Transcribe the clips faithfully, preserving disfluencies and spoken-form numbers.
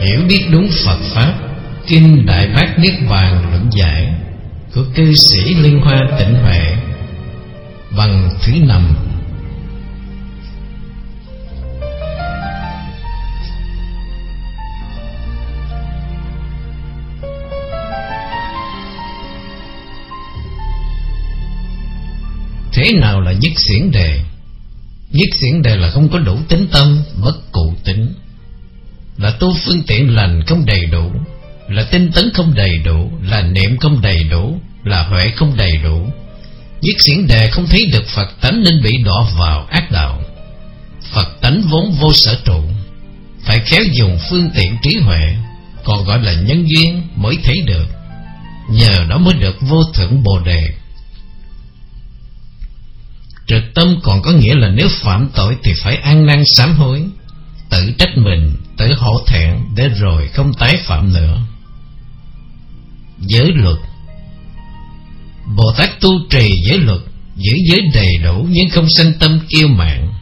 hiểu biết đúng Phật Pháp. Kinh Đại Bát Niết Bàn luận giải của cư sĩ Liên Hoa Tịnh Huệ, bằng thứ năm. Thế nào là nhất xiển đề? Nhất xiển đề là không có đủ tín tâm, bất cụ tín, là tu phương tiện lành không đầy đủ, là tinh tấn không đầy đủ, là niệm không đầy đủ, là huệ không đầy đủ. Nhất xiển đề không thấy được Phật tánh nên bị đọa vào ác đạo. Phật tánh vốn vô sở trụ, phải khéo dùng phương tiện trí huệ, còn gọi là nhân duyên, mới thấy được. Nhờ đó mới được vô thượng Bồ Đề. Trực tâm còn có nghĩa là nếu phạm tội thì phải ăn năn sám hối, tự trách mình, tự hổ thẹn để rồi không tái phạm nữa. Giới luật. Bồ Tát tu trì giới luật, giữ giới đầy đủ nhưng không sanh tâm kiêu mạn.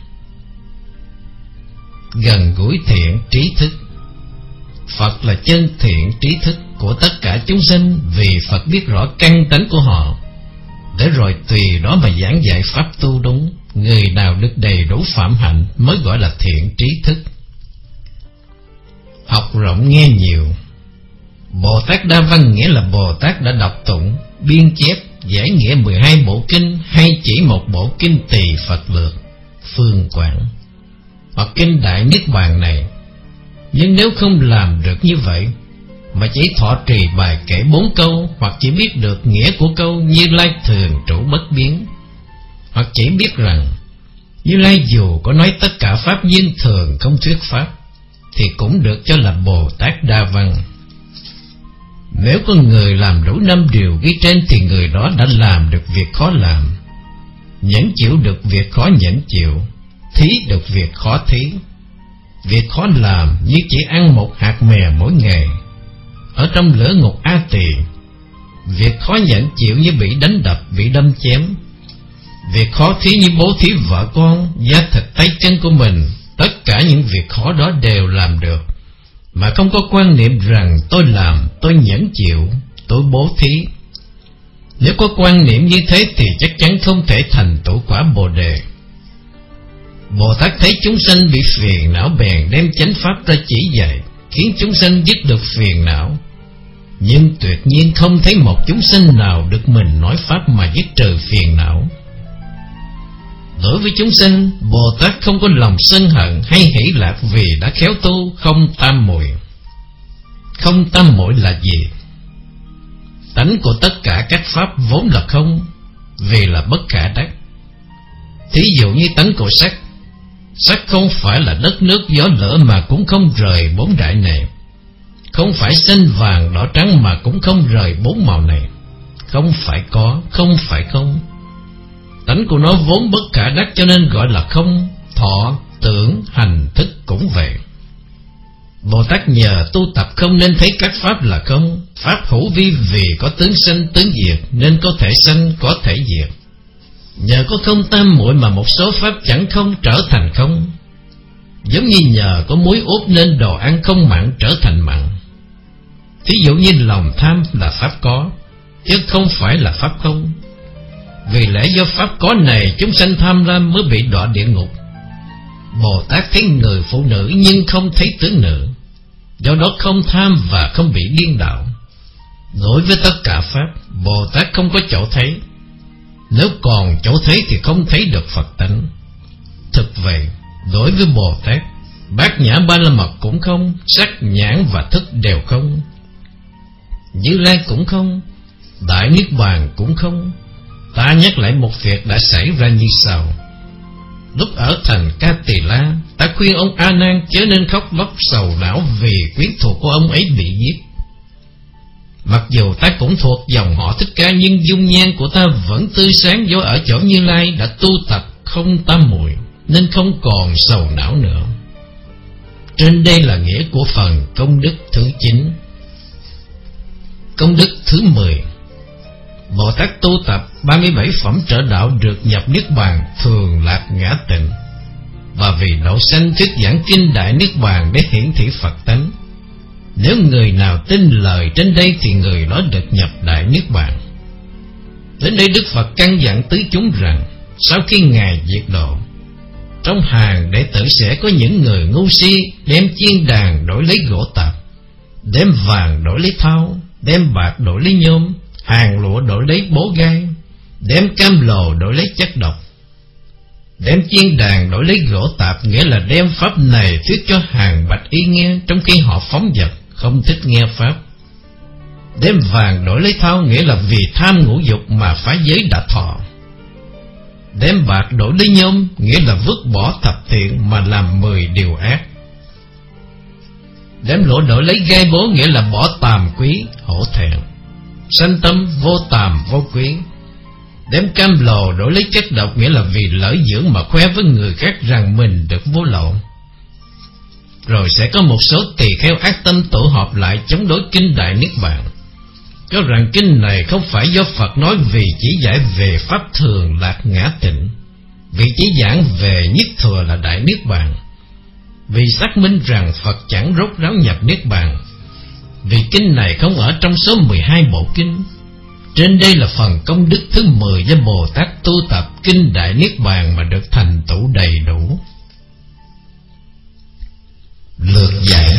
Gần gũi thiện trí thức. Phật là chân thiện trí thức của tất cả chúng sinh, vì Phật biết rõ căn tánh của họ, để rồi tùy đó mà giảng dạy pháp tu đúng. Người nào được đầy đủ phạm hạnh mới gọi là thiện trí thức. Học rộng nghe nhiều. Bồ Tát Đa Văn nghĩa là Bồ Tát đã đọc tụng, biên chép, giải nghĩa mười hai bộ kinh, hay chỉ một bộ kinh Tỳ Phật Lược, Phương Quảng hoặc kinh Đại Niết Bàn này. Nhưng nếu không làm được như vậy, mà chỉ thọ trì bài kể bốn câu, hoặc chỉ biết được nghĩa của câu Như Lai thường trụ bất biến, hoặc chỉ biết rằng Như Lai dù có nói tất cả pháp nhưng thường không thuyết pháp, thì cũng được cho là Bồ Tát Đa Văn. Nếu có người làm đủ năm điều ghi trên thì người đó đã làm được việc khó làm, nhẫn chịu được việc khó nhẫn chịu, thí được việc khó thí. Việc khó làm như chỉ ăn một hạt mè mỗi ngày ở trong lửa ngục A Tỳ. Việc khó nhẫn chịu như bị đánh đập, bị đâm chém. Việc khó thí như bố thí vợ con, da thịt tay chân của mình. Tất cả những việc khó đó đều làm được, mà không có quan niệm rằng tôi làm, tôi nhẫn chịu, tôi bố thí. Nếu có quan niệm như thế thì chắc chắn không thể thành tựu quả Bồ Đề. Bồ Tát thấy chúng sanh bị phiền não bèn đem chánh pháp ra chỉ dạy, khiến chúng sanh dứt được phiền não. Nhưng tuyệt nhiên không thấy một chúng sanh nào được mình nói pháp mà dứt trừ phiền não. Đối với chúng sanh, Bồ Tát không có lòng sân hận hay hỷ lạc, vì đã khéo tu không tam muội. Không tam muội là gì? Tánh của tất cả các pháp vốn là không, vì là bất khả đắc. Thí dụ như tánh của sắc. Sắc không phải là đất nước gió lửa mà cũng không rời bốn đại này, không phải xanh vàng đỏ trắng mà cũng không rời bốn màu này. Không phải có, không phải không. Tánh của nó vốn bất khả đắc cho nên gọi là không. Thọ, tưởng, hành, thức cũng vậy. Bồ Tát nhờ tu tập không nên thấy các pháp là không. Pháp hữu vi vì có tướng sanh tướng diệt nên có thể sanh có thể diệt. Nhờ có không tam muội mà một số pháp chẳng không trở thành không. Giống như nhờ có muối út nên đồ ăn không mặn trở thành mặn. Thí dụ như lòng tham là pháp có, chứ không phải là pháp không. Vì lẽ do pháp có này chúng sanh tham lam mới bị đọa địa ngục. Bồ Tát thấy người phụ nữ nhưng không thấy tướng nữ, do đó không tham và không bị điên đạo. Đối với tất cả pháp, Bồ Tát không có chỗ thấy. Nếu còn chỗ thấy thì không thấy được Phật tánh. Thực vậy, đối với Bồ Tát, bát nhã ba la mật cũng không, sắc nhãn và thức đều không, Như Lai cũng không, Đại Niết Bàn cũng không. Ta nhắc lại một việc đã xảy ra như sau. Lúc ở thành Ca Tỳ La, ta khuyên ông A Nan chớ nên khóc lóc sầu não vì quyến thuộc của ông ấy bị giết. Mặc dù ta cũng thuộc dòng họ Thích Ca, nhưng dung nhan của ta vẫn tươi sáng, do ở chỗ Như Lai đã tu tập không tam muội nên không còn sầu não nữa. Trên đây là nghĩa của phần công đức thứ chín. Công đức thứ mười. Bồ Tát tu tập ba mươi bảy phẩm trợ đạo được nhập Niết Bàn thường lạc ngã tịnh, và vì đậu sanh thuyết giảng kinh Đại Niết Bàn để hiển thị Phật tánh, Nếu người nào tin lời trên đây thì người đó được nhập Đại Niết Bàn. Đến đây Đức Phật căn dặn tứ chúng rằng, sau khi Ngài diệt độ, trong hàng đệ tử sẽ có những người ngu si đem chiên đàn đổi lấy gỗ tạp, đem vàng đổi lấy thau, đem bạc đổi lấy nhôm, hàng lụa đổi lấy bố gai, đem cam lồ đổi lấy chất độc. Đem chiên đàn đổi lấy gỗ tạp nghĩa là đem pháp này thuyết cho hàng bạch y nghe, trong khi họ phóng dật, không thích nghe pháp. Đem vàng đổi lấy thau nghĩa là vì tham ngũ dục mà phá giới đã thọ. Đem bạc đổi lấy nhôm nghĩa là vứt bỏ thập thiện mà làm mười điều ác. Đem lụa đổi lấy gai bố nghĩa là bỏ tàm quý, hổ thẹn, sanh tâm vô tàm vô quý. Đem cam lồ đổi lấy chất độc nghĩa là vì lỡ dưỡng mà khoe với người khác rằng mình được vô lậu. Rồi sẽ có một số tỳ kheo ác tâm tụ họp lại chống đối kinh Đại Niết Bàn, cho rằng kinh này không phải do Phật nói vì chỉ giải về pháp thường lạc ngã tịnh, vì chỉ giảng về nhất thừa là Đại Niết Bàn, vì xác minh rằng Phật chẳng rốt ráo nhập Niết Bàn, vì kinh này không ở trong số mười hai bộ kinh. Trên đây là phần công đức thứ mười do Bồ Tát tu tập kinh Đại Niết Bàn mà được thành tựu đầy đủ. Lược dạy.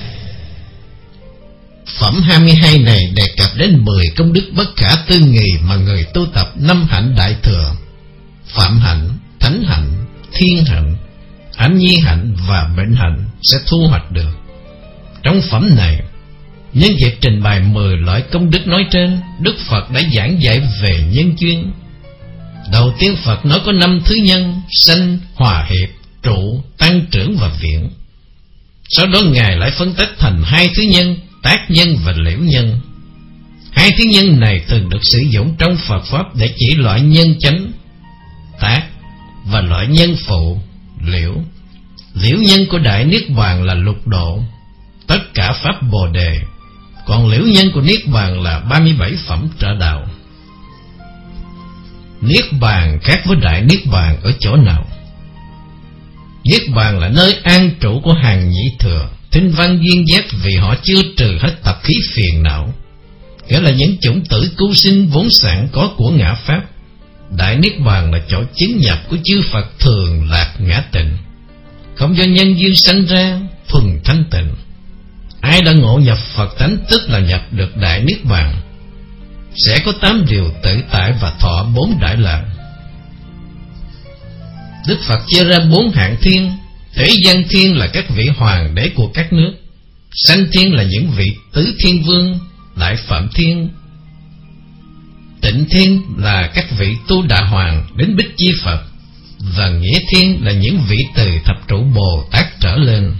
Phẩm hai mươi hai này đề cập đến mười công đức bất khả tư nghị mà người tu tập năm hạnh Đại Thừa: Phạm hạnh, Thánh hạnh, Thiên hạnh, Hạnh Nhi hạnh và Bệnh hạnh sẽ thu hoạch được. Trong phẩm này, nhân dịp trình bày mười loại công đức nói trên, Đức Phật đã giảng dạy về nhân duyên. Đầu tiên Phật nói có năm thứ nhân: sanh, hòa hiệp, trụ, tăng trưởng và viễn. Sau đó Ngài lại phân tách thành hai thứ nhân: tác nhân và liễu nhân. Hai thứ nhân này thường được sử dụng trong Phật Pháp để chỉ loại nhân chánh, tác, và loại nhân phụ, liễu. Liễu nhân của Đại Niết Bàn là lục độ, tất cả Pháp Bồ Đề, còn liễu nhân của Niết Bàn là ba mươi bảy phẩm trợ đạo. Niết Bàn khác với Đại Niết Bàn ở chỗ nào? Niết Bàn là nơi an trụ của hàng nhị thừa, thinh văn duyên giác, vì họ chưa trừ hết tập khí phiền não, nghĩa là những chủng tử cứu sinh vốn sẵn có của ngã Pháp. Đại Niết Bàn là chỗ chứng nhập của chư Phật thường lạc ngã tịnh, không do nhân duyên sanh ra, thuần thanh tịnh. Ai đã ngộ nhập Phật tánh tức là nhập được Đại Niết Bàn, sẽ có tám điều tự tại và thọ bốn đại lạc. Đức Phật chia ra bốn hạng thiên. Thế gian thiên là các vị hoàng đế của các nước, sanh thiên là những vị tứ thiên vương, đại phạm thiên, tịnh thiên là các vị tu đà hoàng đến Bích Chi Phật, và nghĩa thiên là những vị từ thập trụ Bồ Tát trở lên.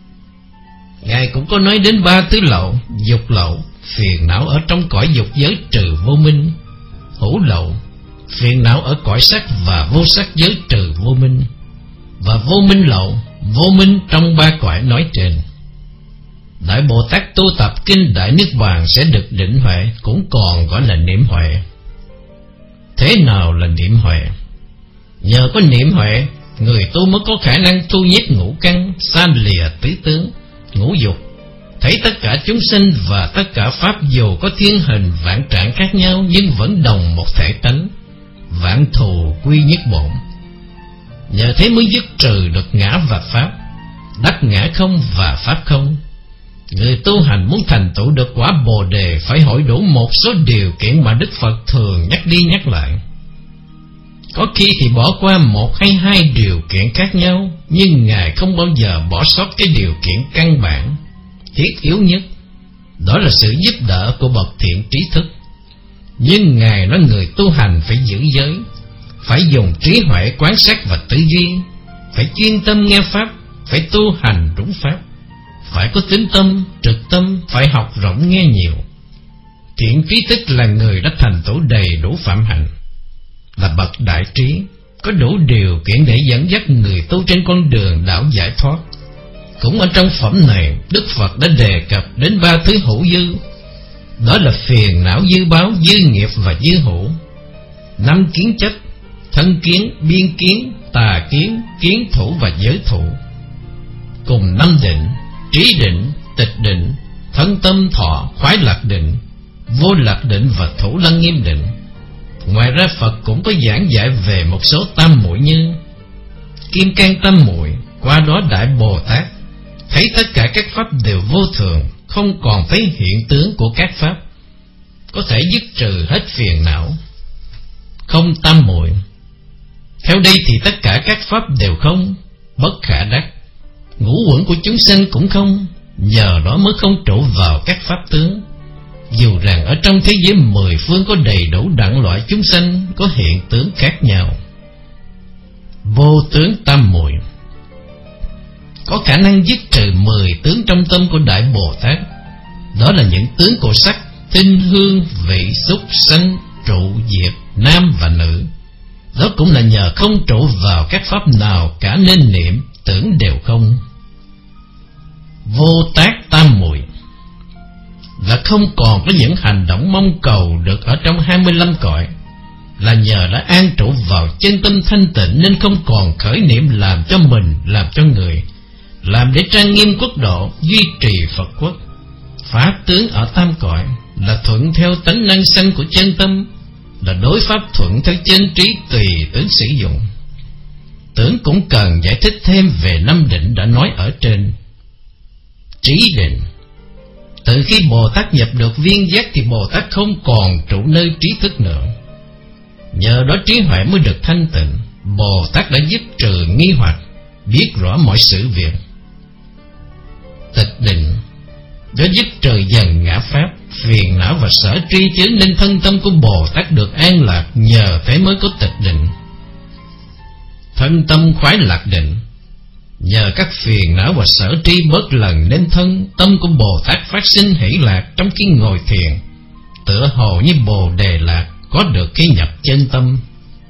Ngài cũng có nói đến ba tứ lậu: dục lậu, phiền não ở trong cõi dục giới trừ vô minh; hữu lậu, phiền não ở cõi sắc và vô sắc giới trừ vô minh; và vô minh lậu, vô minh trong ba cõi nói trên. Đại Bồ Tát tu tập kinh Đại Niết Bàn sẽ được định huệ, cũng còn gọi là niệm huệ. Thế nào là niệm huệ? Nhờ có niệm huệ, người tu mới có khả năng thu nhiếp ngũ căn, san lìa tứ tướng, ngũ dục, thấy tất cả chúng sinh và tất cả pháp dù có thiên hình vạn trạng khác nhau nhưng vẫn đồng một thể tánh, vạn thù quy nhất bổn. Nhờ thế mới dứt trừ được ngã và pháp, đắc ngã không và pháp không. Người tu hành muốn thành tựu được quả Bồ Đề phải hội đủ một số điều kiện mà Đức Phật thường nhắc đi nhắc lại. Có khi thì bỏ qua một hay hai điều kiện khác nhau, nhưng Ngài không bao giờ bỏ sót cái điều kiện căn bản, thiết yếu nhất, đó là sự giúp đỡ của bậc thiện trí thức. Nhưng Ngài nói người tu hành phải giữ giới, phải dùng trí huệ quan sát và tư duy, phải chuyên tâm nghe Pháp, phải tu hành đúng Pháp, phải có tín tâm, trực tâm, phải học rộng nghe nhiều. Thiện trí thức là người đã thành tựu đầy đủ phạm hạnh, là bậc đại trí, có đủ điều kiện để dẫn dắt người tu trên con đường đạo giải thoát. Cũng ở trong phẩm này, Đức Phật đã đề cập đến ba thứ hữu dư, đó là phiền não dư báo, dư nghiệp và dư hữu. Năm kiến chấp: thân kiến, biên kiến, tà kiến, kiến thủ và giới thủ. Cùng năm định: trí định, tịch định, thân tâm thọ khoái lạc định, vô lạc định và thủ lăng nghiêm định. Ngoài ra Phật cũng có giảng dạy về một số tam muội như Kim Cang tam muội. Qua đó Đại Bồ Tát thấy tất cả các pháp đều vô thường, không còn thấy hiện tướng của các pháp, có thể dứt trừ hết phiền não. Không tam muội. Theo đây thì tất cả các pháp đều không, bất khả đắc. Ngũ uẩn của chúng sanh cũng không, nhờ đó mới không trụ vào các pháp tướng. Dù rằng ở trong thế giới mười phương có đầy đủ đẳng loại chúng sanh có hiện tướng khác nhau. Vô tướng tam muội có khả năng dứt trừ mười tướng trong tâm của Đại Bồ Tát. Đó là những tướng của sắc, thinh, hương, vị, xúc, sanh, trụ, diệt, nam và nữ. Đó cũng là nhờ không trụ vào các pháp nào cả nên niệm, tưởng đều không. Vô tác tam muội là không còn có những hành động mong cầu được ở trong hai mươi lăm cõi, là nhờ đã an trụ vào chân tâm thanh tịnh nên không còn khởi niệm làm cho mình, làm cho người, làm để trang nghiêm quốc độ, duy trì Phật quốc. Pháp tướng ở tam cõi là thuận theo tánh năng sanh của chân tâm, là đối pháp thuận theo chân trí tùy tướng sử dụng. Tưởng cũng cần giải thích thêm về năm định đã nói ở trên. Trí định. Từ khi Bồ Tát nhập được viên giác thì Bồ Tát không còn trụ nơi trí thức nữa. Nhờ đó trí huệ mới được thanh tịnh. Bồ Tát đã dứt trừ nghi hoặc, biết rõ mọi sự việc. Tịch định. Đó dứt trừ dần ngã pháp, phiền não và sở tri chướng nên thân tâm của Bồ Tát được an lạc, nhờ thế mới có tịch định. Thân tâm khoái lạc định. Nhờ các phiền não và sở tri bớt lần nên thân tâm của Bồ Tát phát sinh hỷ lạc trong khi ngồi thiền, tựa hồ như Bồ Đề lạc có được cái nhập chân tâm.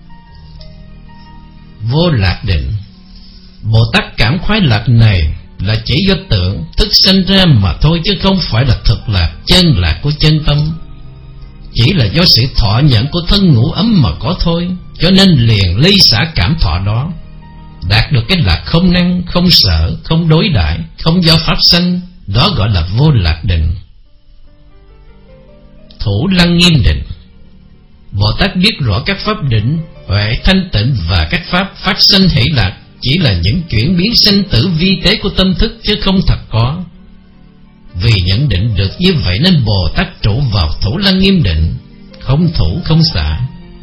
Vô lạc định. Bồ Tát cảm khoái lạc này là chỉ do tưởng thức sinh ra mà thôi, chứ không phải là thực lạc, chân lạc của chân tâm. Chỉ là do sự thọ nhận của thân ngũ ấm mà có thôi, cho nên liền ly xả cảm thọ đó, đạt được cái lạc không năng, không sợ, không đối đãi, không do pháp sanh. Đó gọi là vô lạc định. Thủ lăng nghiêm định. Bồ Tát biết rõ các pháp định, huệ, thanh tịnh và các pháp phát sanh hỷ lạc chỉ là những chuyển biến sanh tử vi tế của tâm thức, chứ không thật có. Vì nhận định được như vậy nên Bồ Tát trụ vào thủ lăng nghiêm định, không thủ không xả.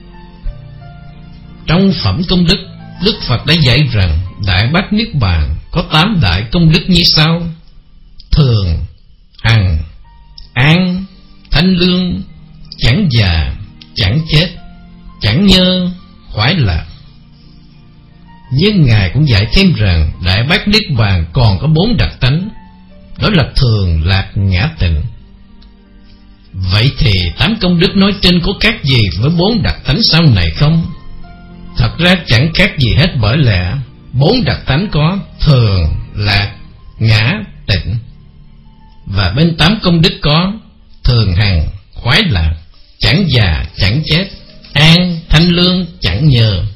Trong phẩm công đức, Đức Phật đã dạy rằng Đại Bát Niết Bàn có tám đại công đức như sau: thường, hằng, an, thanh lương, chẳng già, chẳng chết, chẳng nhơ, khoái lạc. Nhưng Ngài cũng dạy thêm rằng Đại Bát Niết Bàn còn có bốn đặc tánh, đó là thường, lạc, ngã, tịnh. Vậy thì tám công đức nói trên có khác gì với bốn đặc tánh sau này không? Thật ra chẳng khác gì hết, bởi lẽ bốn đặc tánh có thường, lạc, ngã, tịnh. Và bên tám công đức có thường, hằng, khoái lạc, chẳng già, chẳng chết, an, thanh lương, chẳng nhơ.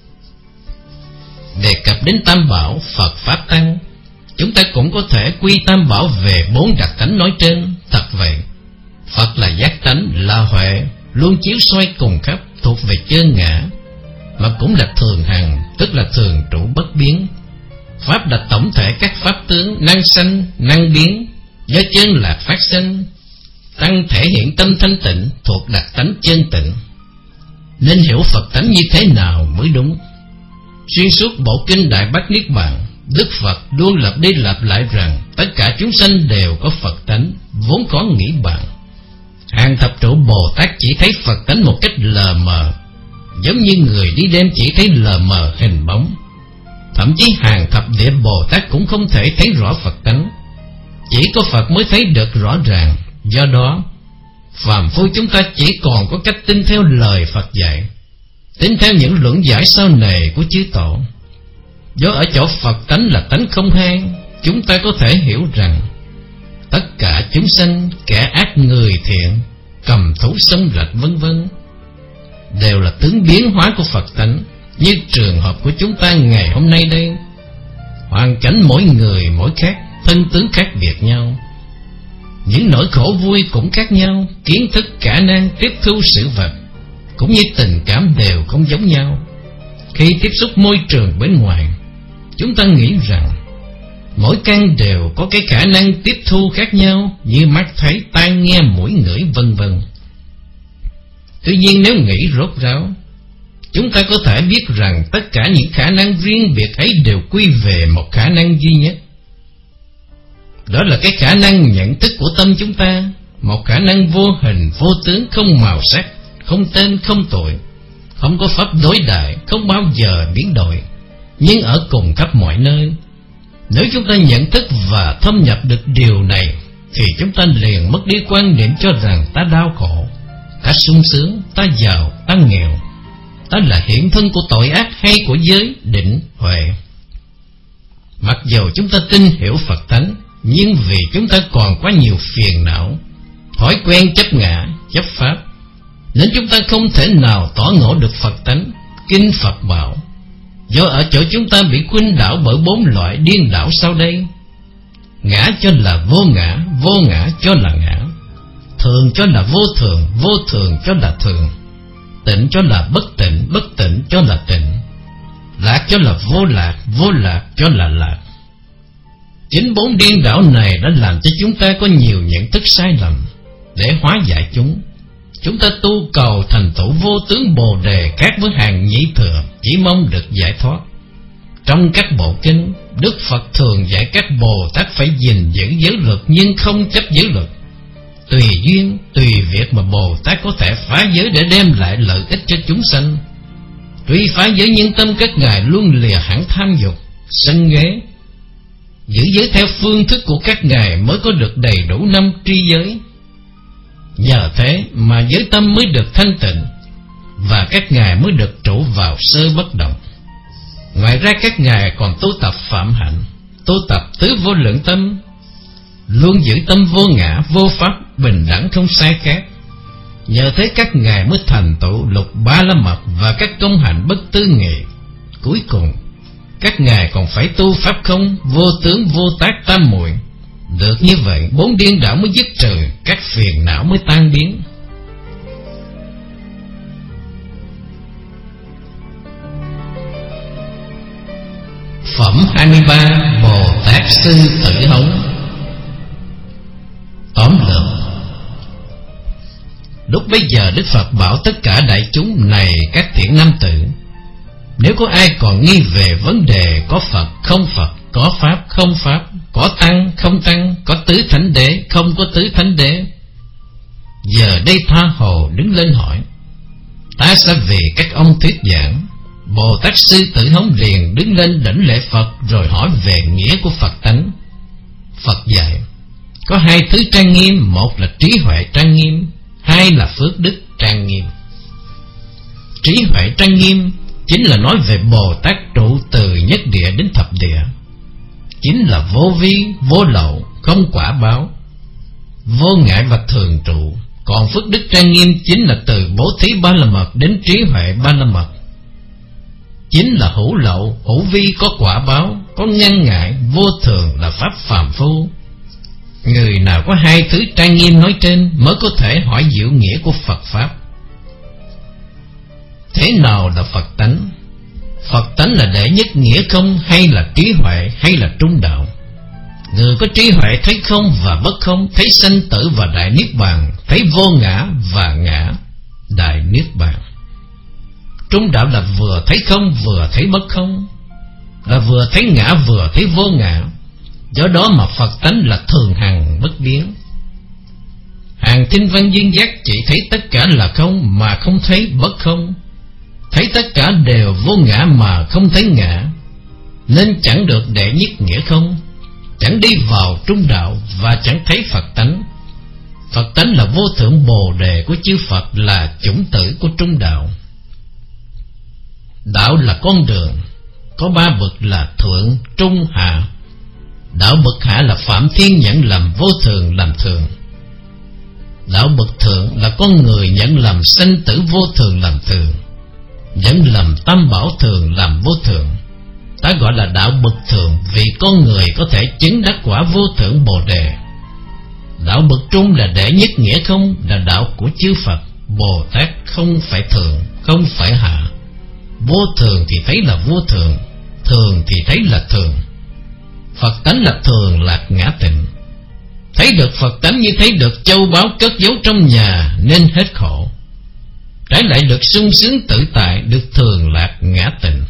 Đề cập đến tam bảo Phật Pháp Tăng, chúng ta cũng có thể quy tam bảo về bốn đặc tánh nói trên. Thật vậy, Phật là giác tánh, là huệ, luôn chiếu soi cùng khắp, thuộc về chân ngã, mà cũng là thường hằng, tức là thường trụ bất biến. Pháp là tổng thể các pháp tướng năng sanh, năng biến, do chân lạc phát sinh. Tăng thể hiện tâm thanh tịnh, thuộc đặc tánh chân tịnh. Nên hiểu Phật tánh như thế nào mới đúng. Xuyên suốt bộ kinh Đại Bát Niết Bàn, Đức Phật luôn lặp đi lặp lại rằng tất cả chúng sanh đều có Phật tánh, vốn có nghĩ bàn. Hàng thập trụ Bồ Tát chỉ thấy Phật tánh một cách lờ mờ, giống như người đi đêm chỉ thấy lờ mờ hình bóng. Thậm chí hàng thập địa Bồ Tát cũng không thể thấy rõ Phật tánh, chỉ có Phật mới thấy được rõ ràng. Do đó, phàm phu chúng ta chỉ còn có cách tin theo lời Phật dạy, tin theo những luận giải sau này của chư tổ. Do ở chỗ Phật tánh là tánh không hai, chúng ta có thể hiểu rằng tất cả chúng sanh, kẻ ác người thiện, cầm thú sông rạch vân vân, đều là tướng biến hóa của Phật tánh. Như trường hợp của chúng ta ngày hôm nay đây, hoàn cảnh mỗi người mỗi khác, thân tướng khác biệt nhau. Những nỗi khổ vui cũng khác nhau, kiến thức, khả năng tiếp thu sự vật cũng như tình cảm đều không giống nhau. Khi tiếp xúc môi trường bên ngoài, chúng ta nghĩ rằng mỗi căn đều có cái khả năng tiếp thu khác nhau, như mắt thấy, tai nghe, mũi ngửi, vân vân. Tuy nhiên nếu nghĩ rốt ráo, chúng ta có thể biết rằng tất cả những khả năng riêng biệt ấy đều quy về một khả năng duy nhất. Đó là cái khả năng nhận thức của tâm chúng ta, một khả năng vô hình, vô tướng, không màu sắc, không tên, không tội, không có pháp đối đại, không bao giờ biến đổi, nhưng ở cùng khắp mọi nơi. Nếu chúng ta nhận thức và thâm nhập được điều này, thì chúng ta liền mất đi quan niệm cho rằng ta đau khổ, ta sung sướng, ta giàu, ta nghèo, ta là hiện thân của tội ác hay của giới định huệ. Mặc dù chúng ta tin hiểu Phật tánh, nhưng vì chúng ta còn quá nhiều phiền não, thói quen chấp ngã, chấp pháp, nên chúng ta không thể nào tỏ ngộ được Phật tánh, kinh Phật bảo. Do ở chỗ chúng ta bị khuynh đảo bởi bốn loại điên đảo sau đây: ngã cho là vô ngã, vô ngã cho là ngã; thường cho là vô thường, vô thường cho là thường; tịnh cho là bất tịnh, bất tịnh cho là tịnh; lạc cho là vô lạc, vô lạc cho là lạc. Chính bốn điên đảo này đã làm cho chúng ta có nhiều nhận thức sai lầm. Để hóa giải chúng, chúng ta tu cầu thành tựu vô tướng Bồ Đề khác với hàng nhị thừa, chỉ mong được giải thoát. Trong các bộ kinh, Đức Phật thường dạy các Bồ Tát phải gìn giữ giới luật nhưng không chấp giới luật. Tùy duyên, tùy việc mà Bồ Tát có thể phá giới để đem lại lợi ích cho chúng sanh. Tuy phá giới nhưng tâm các ngài luôn lìa hẳn tham dục, sân ghế. Giữ giới theo phương thức của các ngài mới có được đầy đủ năm tri giới. Nhờ thế mà giới tâm mới được thanh tịnh, và các ngài mới được trụ vào sơ bất động. Ngoài ra các ngài còn tu tập phạm hạnh, tu tập tứ vô lượng tâm, luôn giữ tâm vô ngã, vô pháp, bình đẳng không sai khác. Nhờ thế các ngài mới thành tựu lục ba la mật và các công hạnh bất tư nghị. Cuối cùng các ngài còn phải tu pháp không, vô tướng, vô tác, tam muội. Được như vậy, bốn điên đảo mới dứt trừ, các phiền não mới tan biến. Phẩm hai mươi ba. Bồ Tát Sư Tử Hống. Tóm lược. Lúc bấy giờ Đức Phật bảo tất cả đại chúng: này các thiện nam tử, nếu có ai còn nghi về vấn đề có Phật không Phật, có Pháp không Pháp, có Tăng không Tăng, có tứ thánh đế không có tứ thánh đế, giờ đây tha hồ đứng lên hỏi, ta sẽ vì các ông thuyết giảng. Bồ Tát Sư Tử Hống liền đứng lên đảnh lễ Phật, rồi hỏi về nghĩa của Phật tánh. Phật dạy có hai thứ trang nghiêm: một là trí huệ trang nghiêm, hai là phước đức trang nghiêm. Trí huệ trang nghiêm chính là nói về Bồ Tát trụ từ nhất địa đến thập địa, chính là vô vi, vô lậu, không quả báo, vô ngại và thường trụ. Còn phước đức trang nghiêm chính là từ bố thí ba la mật đến trí huệ ba la mật, chính là hữu lậu, hữu vi có quả báo, có ngăn ngại, vô thường là pháp phàm phu. Người nào có hai thứ trang nghiêm nói trên mới có thể hỏi diệu nghĩa của Phật Pháp. Thế nào là Phật tánh? Phật tánh là đệ nhất nghĩa không, hay là trí huệ, hay là trung đạo? Người có trí huệ thấy không và bất không, thấy sanh tử và đại niết bàn, thấy vô ngã và ngã, đại niết bàn. Trung đạo là vừa thấy không vừa thấy bất không, là vừa thấy ngã vừa thấy vô ngã. Do đó mà Phật tánh là thường hằng bất biến. Hàng tinh văn duyên giác chỉ thấy tất cả là không mà không thấy bất không, thấy tất cả đều vô ngã mà không thấy ngã, nên chẳng được đệ nhất nghĩa không, chẳng đi vào trung đạo và chẳng thấy Phật tánh. Phật tánh là vô thượng Bồ Đề của chư Phật, là chủng tử của trung đạo. Đạo là con đường, có ba bậc là thượng, trung, hạ. Đạo bậc hạ là Phạm Thiên nhận lầm vô thường làm thường. Đạo bậc thượng là con người nhận lầm sanh tử vô thường làm thường, nhận lầm tam bảo thường làm vô thường. Ta gọi là đạo bậc thượng vì con người có thể chứng đắc quả vô thượng Bồ Đề. Đạo bậc trung là đệ nhất nghĩa không, là đạo của chư Phật. Bồ Tát không phải thường, không phải hạ. Vô thường thì thấy là vô thường, thường thì thấy là thường. Phật tánh là thường lạc ngã tịnh. Thấy được Phật tánh như thấy được châu báu cất giấu trong nhà, nên hết khổ. Trái lại được sung sướng tự tại, được thường lạc ngã tịnh.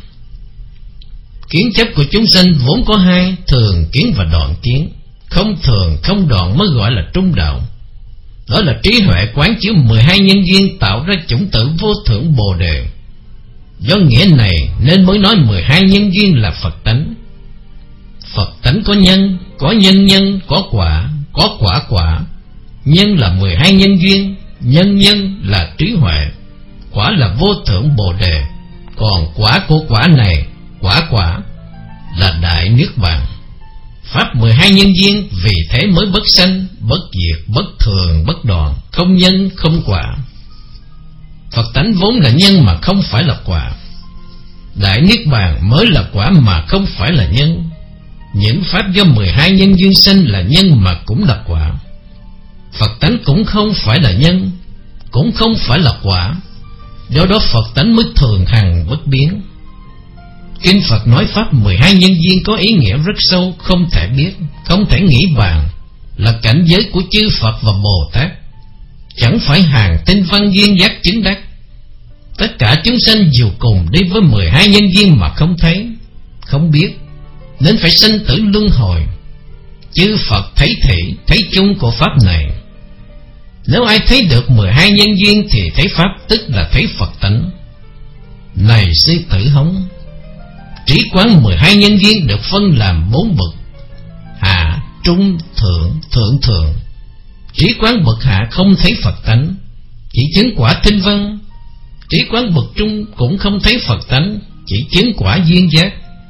Kiến chấp của chúng sanh vốn có hai, thường kiến và đoạn kiến. Không thường không đoạn mới gọi là trung đạo. Đó là trí huệ quán chiếu mười hai nhân duyên tạo ra chủng tử vô thượng Bồ Đề. Do nghĩa này nên mới nói mười hai nhân duyên là Phật tánh. Phật tánh có nhân, có nhân nhân, có quả, có quả quả. Nhân là mười hai nhân duyên, nhân nhân là trí huệ, quả là vô thượng Bồ Đề. Còn quả của quả này, quả quả là đại niết bàn. Pháp mười hai nhân duyên vì thế mới bất sanh, bất diệt, bất thường, bất đoạn, không nhân, không quả. Phật tánh vốn là nhân mà không phải là quả. Đại niết bàn mới là quả mà không phải là nhân. Những pháp do mười hai nhân duyên sanh là nhân mà cũng là quả. Phật tánh cũng không phải là nhân, cũng không phải là quả. Do đó Phật tánh mới thường hằng bất biến. Kinh Phật nói pháp mười hai nhân duyên có ý nghĩa rất sâu, không thể biết, không thể nghĩ bàn, là cảnh giới của chư Phật và Bồ Tát, chẳng phải hàng tinh văn duyên giác chứng đắc. Tất cả chúng sanh dù cùng đi với mười hai nhân duyên mà không thấy, không biết, nên phải sanh tử luân hồi. Chư Phật thấy thị, thấy chung của pháp này. Nếu ai thấy được mười hai nhân duyên thì thấy pháp, tức là thấy Phật tánh. Này sư tử hống, trí quán mười hai nhân duyên được phân làm bốn bậc: hạ, trung, thượng, thượng thượng. Trí quán bậc hạ không thấy Phật tánh, chỉ chứng quả tinh văn. Trí quán bậc trung cũng không thấy Phật tánh, chỉ chứng quả duyên giác.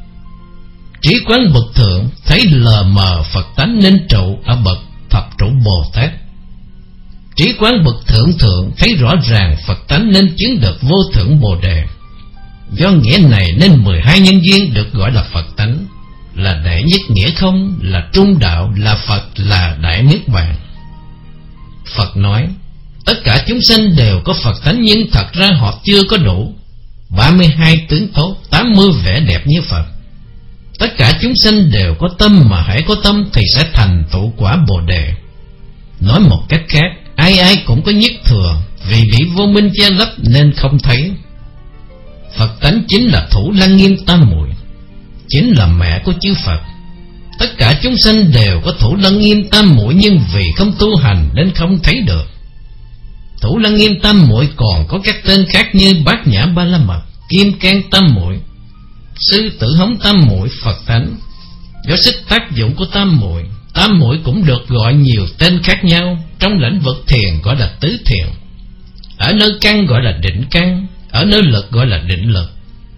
Trí quán bậc thượng thấy lờ mờ Phật tánh nên trụ ở bậc thập trụ Bồ Tát. Trí quán bậc thượng thượng thấy rõ ràng Phật tánh nên chứng được vô thượng Bồ Đề. Do nghĩa này nên mười hai nhân duyên được gọi là Phật tánh, là đệ nhất nghĩa không, là trung đạo, là Phật, là đại niết bàn. Phật nói tất cả chúng sanh đều có Phật tánh, nhưng thật ra họ chưa có đủ ba mươi hai tướng tốt, tám mươi vẻ đẹp như Phật. Tất cả chúng sanh đều có tâm, mà hãy có tâm thì sẽ thành tựu quả Bồ Đề. Nói một cách khác, ai ai cũng có nhất thừa, vì bị vô minh che lấp nên không thấy. Phật tánh chính là Thủ Lăng Nghiêm Tam Muội, chính là mẹ của chư Phật. Tất cả chúng sanh đều có Thủ Lăng Nghiêm Tam Muội, nhưng vì không tu hành nên không thấy được. Thủ Lăng Nghiêm Tam Muội còn có các tên khác như Bát Nhã Ba La Mật, Kim Cang Tam Muội, Sư Tử Hống Tam Muội, Phật tánh. Do sức tác dụng của Tam Muội, Tam Muội cũng được gọi nhiều tên khác nhau. Trong lĩnh vực thiền gọi là tứ thiền, ở nơi căn gọi là định căn, ở nơi lực gọi là định lực,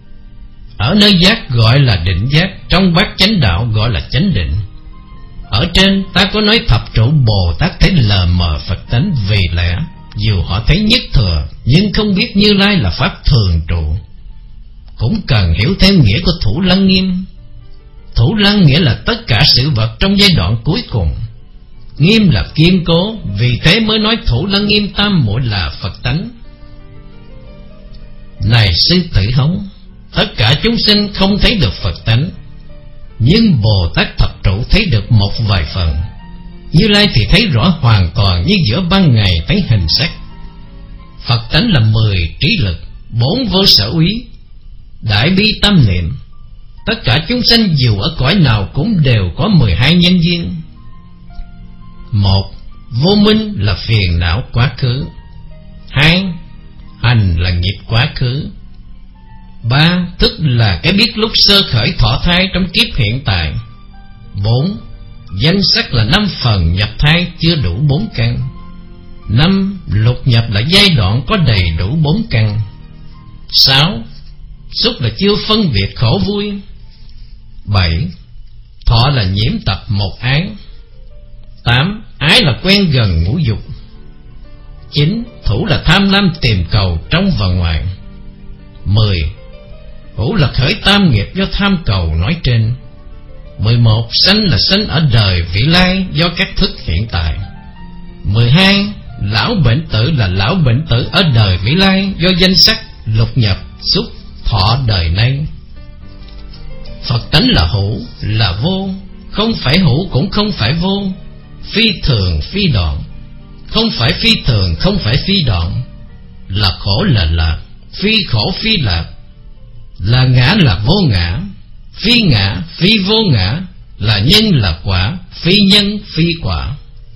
ở nơi giác gọi là định giác, trong bát chánh đạo gọi là chánh định. Ở trên ta có nói thập trụ Bồ Tát thấy lờ mờ Phật tánh, vì lẽ dù họ thấy nhất thừa nhưng không biết Như Lai là pháp thường trụ. Cũng cần hiểu thêm nghĩa của Thủ Lăng Nghiêm. Thủ Lăng nghĩa là tất cả sự vật trong giai đoạn cuối cùng, nghiêm là kiên cố, vì thế mới nói Thủ Lăng Nghiêm Tam Muội là Phật tánh. Này sư tử hống, tất cả chúng sinh không thấy được Phật tánh, nhưng Bồ Tát thập trụ thấy được một vài phần. Như Lai thì thấy rõ hoàn toàn, như giữa ban ngày thấy hình sắc. Phật tánh là mười trí lực, bốn vô sở úy, đại bi tâm niệm. Tất cả chúng sanh dù ở cõi nào cũng đều có mười hai nhân duyên. Một, vô minh là phiền não quá khứ. Hai, hành là nghiệp quá khứ. Ba, thức là cái biết lúc sơ khởi thọ thai trong kiếp hiện tại. Bốn, danh sắc là năm phần nhập thai chưa đủ bốn căn. Năm, lục nhập là giai đoạn có đầy đủ bốn căn. Sáu, xúc là chưa phân biệt khổ vui. Bảy, thọ là nhiễm tập một ái. Tám, ái là quen gần ngũ dục. Chín, thủ là tham lam tìm cầu trong và ngoài. Mười, hữu là khởi tam nghiệp do tham cầu nói trên. Mười một, sanh là sanh ở đời vị lai do các thức hiện tại. mười hai. Lão bệnh tử là lão bệnh tử ở đời vị lai, do danh sắc lục nhập xúc thọ đời nay. Phật tánh là hữu, là vô, không phải hữu cũng không phải vô, phi thường phi đoạn, không phải phi thường không phải phi đoạn, là khổ là lạc, phi khổ phi lạc, là ngã là vô ngã, phi ngã phi vô ngã, là nhân là quả, phi nhân phi quả.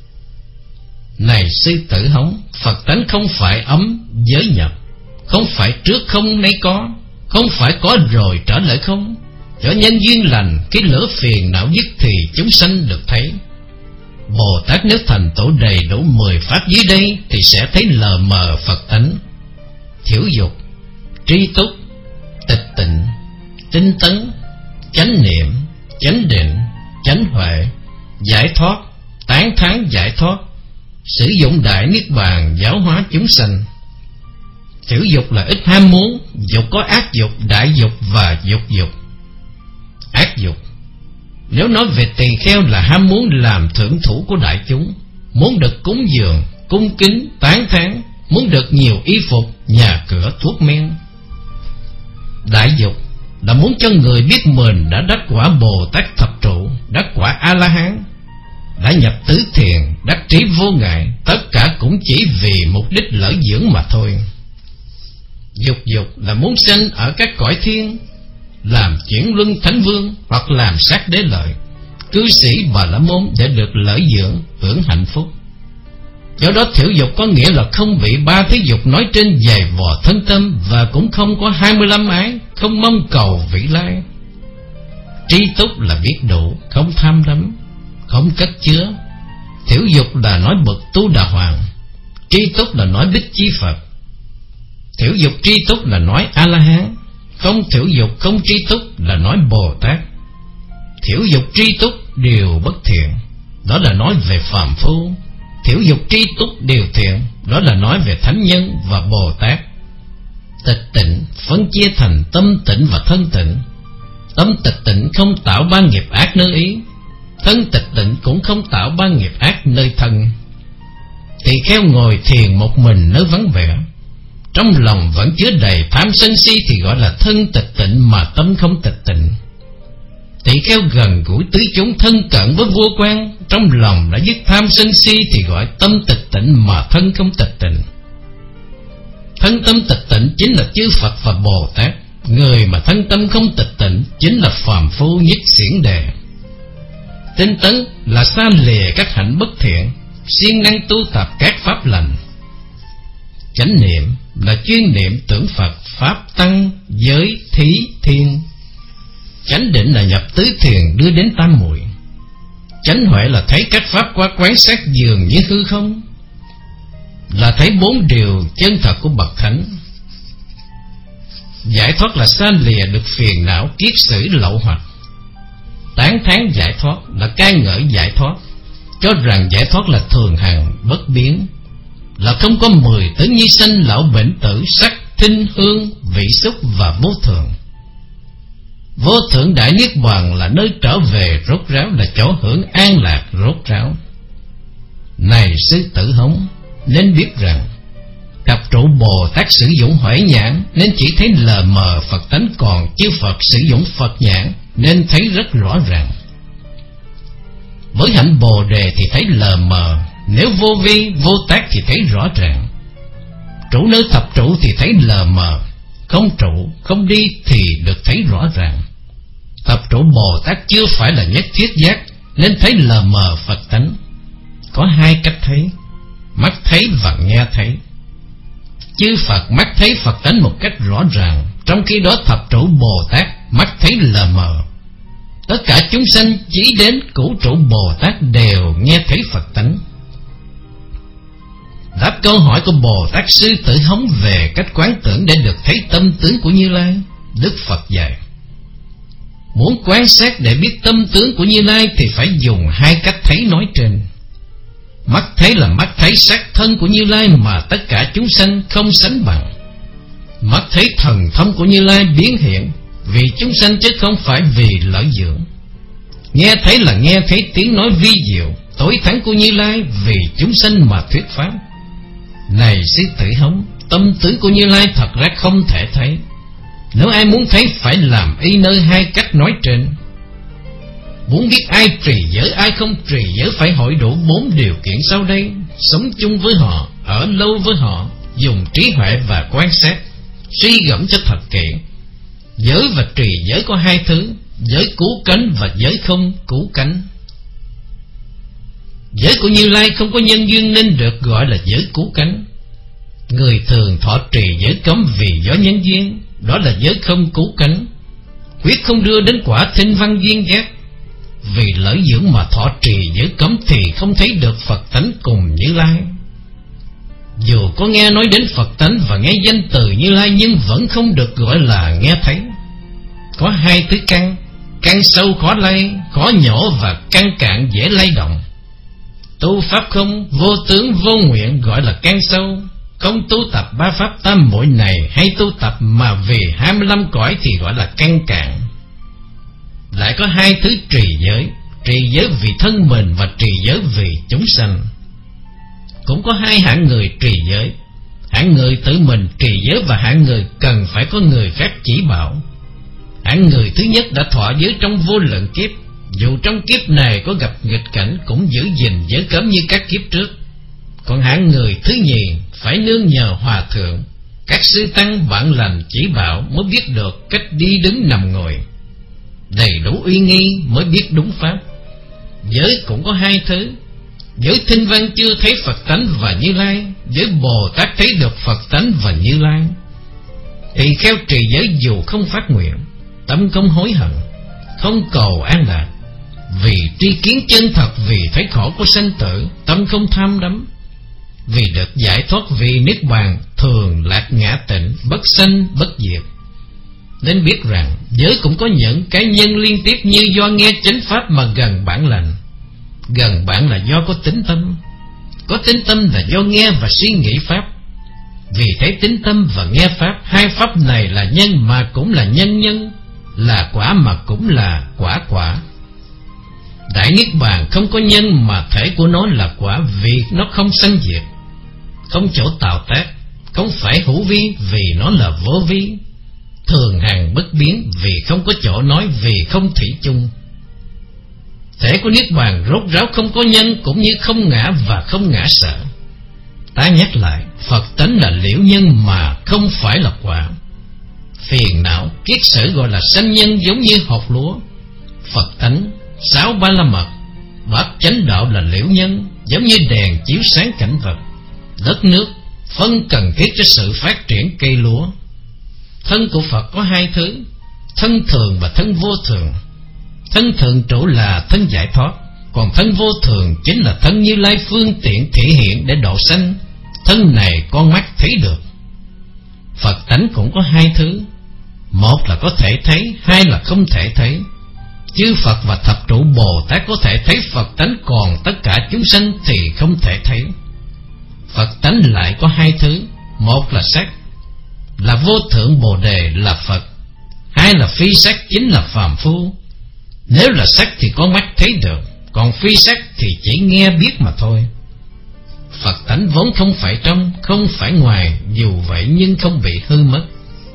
Này sư tử hống, Phật tánh không phải ấm giới nhập, không phải trước không nay có, không phải có rồi trở lại không. Cho nhân duyên lành, cái lửa phiền não dứt thì chúng sanh được thấy. Bồ Tát nếu thành tựu đầy đủ mười pháp dưới đây thì sẽ thấy lờ mờ Phật tánh. Thiểu dục, tri túc, tịch tịnh, tinh tấn, chánh niệm, chánh định, chánh huệ, giải thoát, tán thán giải thoát, sử dụng đại niết bàn giáo hóa chúng sanh. Thiểu dục là ít ham muốn, dục có ác dục, đại dục và dục dục. Ác dục, nếu nói về tỳ kheo là ham muốn làm thưởng thủ của đại chúng, muốn được cúng dường, cung kính, tán thán, muốn được nhiều y phục, nhà cửa, thuốc men. Đại dục là muốn cho người biết mình đã đắc quả Bồ Tát thập trụ, đắc quả A-la-hán, đã nhập tứ thiền, đắc trí vô ngại, tất cả cũng chỉ vì mục đích lợi dưỡng mà thôi. Dục dục là muốn sinh ở các cõi thiên, làm chuyển luân thánh vương hoặc làm sát đế lợi, cư sĩ Bà La Môn để được lợi dưỡng, hưởng hạnh phúc. Do đó thiểu dục có nghĩa là không bị ba thế dục nói trên dày vò thân tâm, và cũng không có hai mươi lăm ái, không mong cầu vị lai. Tri túc là biết đủ, không tham đắm, không cất chứa. Thiểu dục là nói bậc Tu Đà Hoàng, tri túc là nói Bích Chi Phật. Thiểu dục tri túc là nói A-la-hán, không thiểu dục không tri túc là nói Bồ Tát. Thiểu dục tri túc đều bất thiện, đó là nói về phàm phu. Thiểu dục tri túc đều thiện, đó là nói về thánh nhân và Bồ Tát. Tịch tịnh phân chia thành tâm tịnh và thân tịnh. Tâm tịch tịnh không tạo ba nghiệp ác nơi ý, thân tịch tịnh cũng không tạo ba nghiệp ác nơi thân. Tỳ kheo ngồi thiền một mình nơi vắng vẻ, trong lòng vẫn chứa đầy tham sân si thì gọi là thân tịch tịnh, mà tâm không tịch tịnh. Tỳ kheo gần gũi tứ chúng, thân cận với vua quan, trong lòng đã dứt tham sân si thì gọi tâm tịch tịnh, mà thân không tịch tịnh. Thân tâm tịch tịnh chính là chư Phật và Bồ Tát. Người mà thân tâm không tịch tịnh chính là phàm phu nhất xiển đề. Tinh tấn là xa lìa các hạnh bất thiện, siêng năng tu tập các pháp lành. Chánh niệm là chuyên niệm tưởng Phật, pháp tăng, giới, thí, thiên. Chánh định là nhập tứ thiền đưa đến tam muội. Chánh huệ là thấy các pháp qua quán sát dường như hư không, là thấy bốn điều chân thật của bậc thánh. Giải thoát là xa lìa được phiền não, kiết sử, lậu hoặc. Tán thán giải thoát là ca ngợi giải thoát, cho rằng giải thoát là thường hằng bất biến, là không có mười tướng như sanh, lão bệnh tử, sắc, thinh, hương, vị xúc và vô thường. Vô thượng đại niết bàn là nơi trở về rốt ráo, là chỗ hưởng an lạc rốt ráo. Này sư tử hống, nên biết rằng thập trụ Bồ Tát sử dụng huệ nhãn nên chỉ thấy lờ mờ Phật tánh, còn chư Phật sử dụng Phật nhãn nên thấy rất rõ ràng. Với hạnh Bồ Đề thì thấy lờ mờ, nếu vô vi vô tác thì thấy rõ ràng. Trụ nơi thập trụ thì thấy lờ mờ, không trụ không đi thì được thấy rõ ràng. Thập trụ Bồ Tát chưa phải là nhất thiết giác nên thấy lờ mờ Phật tánh. Có hai cách thấy, mắt thấy và nghe thấy. Chư Phật mắt thấy Phật tánh một cách rõ ràng, trong khi đó thập trụ Bồ Tát mắt thấy lờ mờ. Tất cả chúng sanh chỉ đến cửu trụ Bồ Tát đều nghe thấy Phật tánh. Đáp câu hỏi của Bồ Tát sư tử hống về cách quán tưởng để được thấy tâm tướng của Như Lai, Đức Phật dạy: muốn quan sát để biết tâm tướng của Như Lai thì phải dùng hai cách thấy nói trên. Mắt thấy là mắt thấy sắc thân của Như Lai mà tất cả chúng sanh không sánh bằng. Mắt thấy thần thông của Như Lai biến hiện vì chúng sanh chứ không phải vì lợi dưỡng. Nghe thấy là nghe thấy tiếng nói vi diệu, tối thắng của Như Lai vì chúng sanh mà thuyết pháp. Này sư tử hống, tâm tướng của Như Lai thật ra không thể thấy. Nếu ai muốn thấy phải làm y nơi hai cách nói trên. Muốn biết ai trì giới ai không trì giới phải hỏi đủ bốn điều kiện sau đây: sống chung với họ, ở lâu với họ, dùng trí huệ và quan sát, suy gẫm cho thật kỹ. Giới và trì giới có hai thứ: giới cứu cánh và giới không cứu cánh. Giới của Như Lai không có nhân duyên nên được gọi là giới cứu cánh. Người thường thọ trì giới cấm vì do nhân duyên, đó là giới không cứu cánh, quyết không đưa đến quả thinh văn duyên giác. Vì lợi dưỡng mà thọ trì giới cấm thì không thấy được Phật tánh cùng Như Lai. Dù có nghe nói đến Phật tánh và nghe danh từ Như Lai nhưng vẫn không được gọi là nghe thấy. Có hai thứ căn: căn sâu khó lay, khó nhổ, và căn cạn dễ lay động. Tu pháp không, vô tướng vô nguyện gọi là căn sâu. Không tu tập ba pháp tam muội này hay tu tập mà vì hai mươi lăm cõi thì gọi là căn cạn. Lại có hai thứ trì giới: trì giới vì thân mình và trì giới vì chúng sanh. Cũng có hai hạng người trì giới: hạng người tự mình trì giới và hạng người cần phải có người khác chỉ bảo. Hạng người thứ nhất đã thọ giới trong vô lượng kiếp, dù trong kiếp này có gặp nghịch cảnh cũng giữ gìn giới cấm như các kiếp trước. Còn hạng người thứ nhì phải nương nhờ hòa thượng, các sư tăng bạn lành chỉ bảo mới biết được cách đi đứng nằm ngồi, đầy đủ uy nghi mới biết đúng pháp. Giới cũng có hai thứ: giới thinh văn chưa thấy Phật tánh và Như Lai, giới Bồ Tát thấy được Phật tánh và Như Lai. Tỳ kheo trì giới dù không phát nguyện, tâm không hối hận, không cầu an lạc, vì tri kiến chân thật, vì thấy khổ của sanh tử, tâm không tham đắm, vì được giải thoát, vì niết bàn thường lạc ngã tịnh, bất sanh bất diệt. Nên biết rằng giới cũng có những cá nhân liên tiếp như do nghe chánh pháp mà gần bản lành. Gần bản là do có tính tâm, có tính tâm là do nghe và suy nghĩ pháp. Vì thấy tính tâm và nghe pháp, hai pháp này là nhân mà cũng là nhân nhân, là quả mà cũng là quả quả. Đại niết bàn không có nhân mà thể của nó là quả, vì nó không sanh diệt, không chỗ tạo tác, không phải hữu vi vì nó là vô vi, thường hằng bất biến vì không có chỗ nói, vì không thủy chung. Thể của niết bàn rốt ráo không có nhân cũng như không ngã và không ngã sở. Ta nhắc lại, Phật tánh là liễu nhân mà không phải là quả. Phiền não kiết sử gọi là sanh nhân giống như hột lúa. Phật tánh sáu ba la mật bát chánh đạo là liễu nhân, giống như đèn chiếu sáng cảnh vật, đất nước, phân cần thiết cho sự phát triển cây lúa. Thân của Phật có hai thứ: thân thường và thân vô thường. Thân thường trụ là thân giải thoát, còn thân vô thường chính là thân Như Lai phương tiện thể hiện để độ sanh. Thân này con mắt thấy được. Phật tánh cũng có hai thứ: một là có thể thấy, hai là không thể thấy. Chư Phật và thập trụ Bồ Tát có thể thấy Phật tánh, còn tất cả chúng sanh thì không thể thấy. Phật tánh lại có hai thứ: một là sắc, là vô thượng Bồ Đề là Phật; hai là phi sắc, chính là phàm phu. Nếu là sắc thì con mắt thấy được, còn phi sắc thì chỉ nghe biết mà thôi. Phật tánh vốn không phải trong, không phải ngoài, dù vậy nhưng không bị hư mất.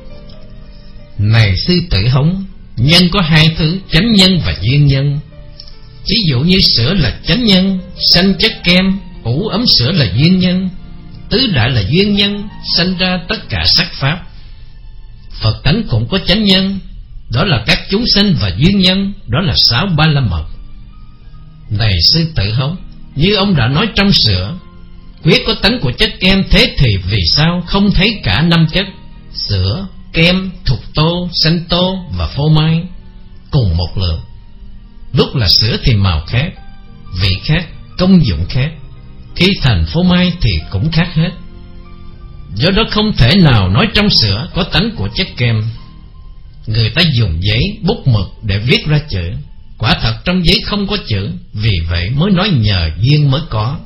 Này sư tử hống, nhân có hai thứ: chánh nhân và duyên nhân. Ví dụ như sữa là chánh nhân, sanh chất kem, ủ ấm sữa là duyên nhân, tứ đại là duyên nhân, sanh ra tất cả sắc pháp. Phật tánh cũng có chánh nhân, đó là các chúng sanh, và duyên nhân, đó là sáu ba la mật. Này sư tử hống, như ông đã nói trong sữa, quyết có tánh của chất kem, thế thì vì sao không thấy cả năm chất: sữa, kem, thục tô, xanh tô và phô mai cùng một lượng? Lúc là sữa thì màu khác, vị khác, công dụng khác, khi thành phô mai thì cũng khác hết. Do đó không thể nào nói trong sữa có tánh của chất kem. Người ta dùng giấy, bút mực để viết ra chữ, quả thật trong giấy không có chữ, vì vậy mới nói nhờ duyên mới có.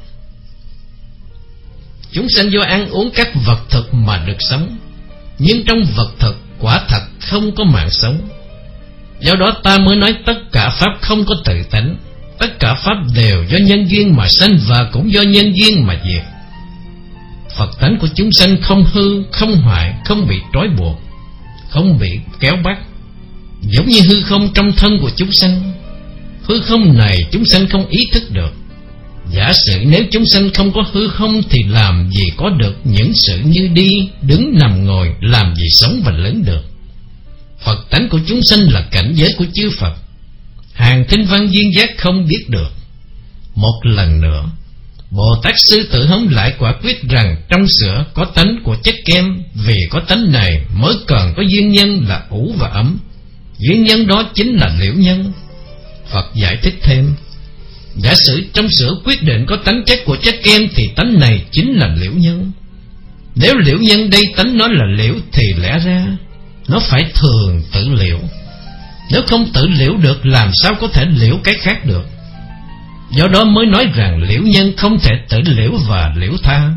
Chúng sanh do ăn uống các vật thực mà được sống, nhưng trong vật thực quả thật không có mạng sống. Do đó ta mới nói tất cả pháp không có tự tánh, tất cả pháp đều do nhân duyên mà sanh và cũng do nhân duyên mà diệt. Phật tánh của chúng sanh không hư, không hoại, không bị trói buộc, không bị kéo bắt, giống như hư không trong thân của chúng sanh. Hư không này chúng sanh không ý thức được. Giả sử nếu chúng sanh không có hư không thì làm gì có được những sự như đi, đứng, nằm, ngồi, làm gì sống và lớn được. Phật tánh của chúng sanh là cảnh giới của chư Phật, hàng thinh văn duyên giác không biết được. Một lần nữa, Bồ Tát Sư Tử Hống lại quả quyết rằng trong sữa có tánh của chất kem, vì có tánh này mới cần có duyên nhân là ủ và ấm. Duyên nhân đó chính là liễu nhân. Phật giải thích thêm, giả sử trong sữa quyết định có tánh chất của chất kem thì tánh này chính là liễu nhân. Nếu liễu nhân đây tánh nó là liễu thì lẽ ra nó phải thường tự liễu. Nếu không tự liễu được làm sao có thể liễu cái khác được. Do đó mới nói rằng liễu nhân không thể tự liễu và liễu tha.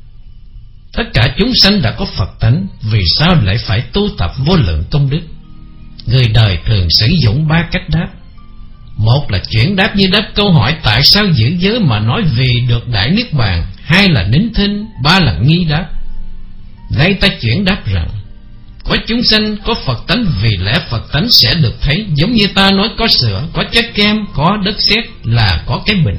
Tất cả chúng sanh đã có Phật tánh, vì sao lại phải tu tập vô lượng công đức? Người đời thường sử dụng ba cách đáp. Một là chuyển đáp như đáp câu hỏi tại sao giữ giới mà nói vì được đại niết bàn. Hai là nín thinh. Ba là nghi đáp. Đây ta chuyển đáp rằng có chúng sanh có Phật tánh, vì lẽ Phật tánh sẽ được thấy, giống như ta nói có sữa, có chất kem, có đất sét là có cái bình.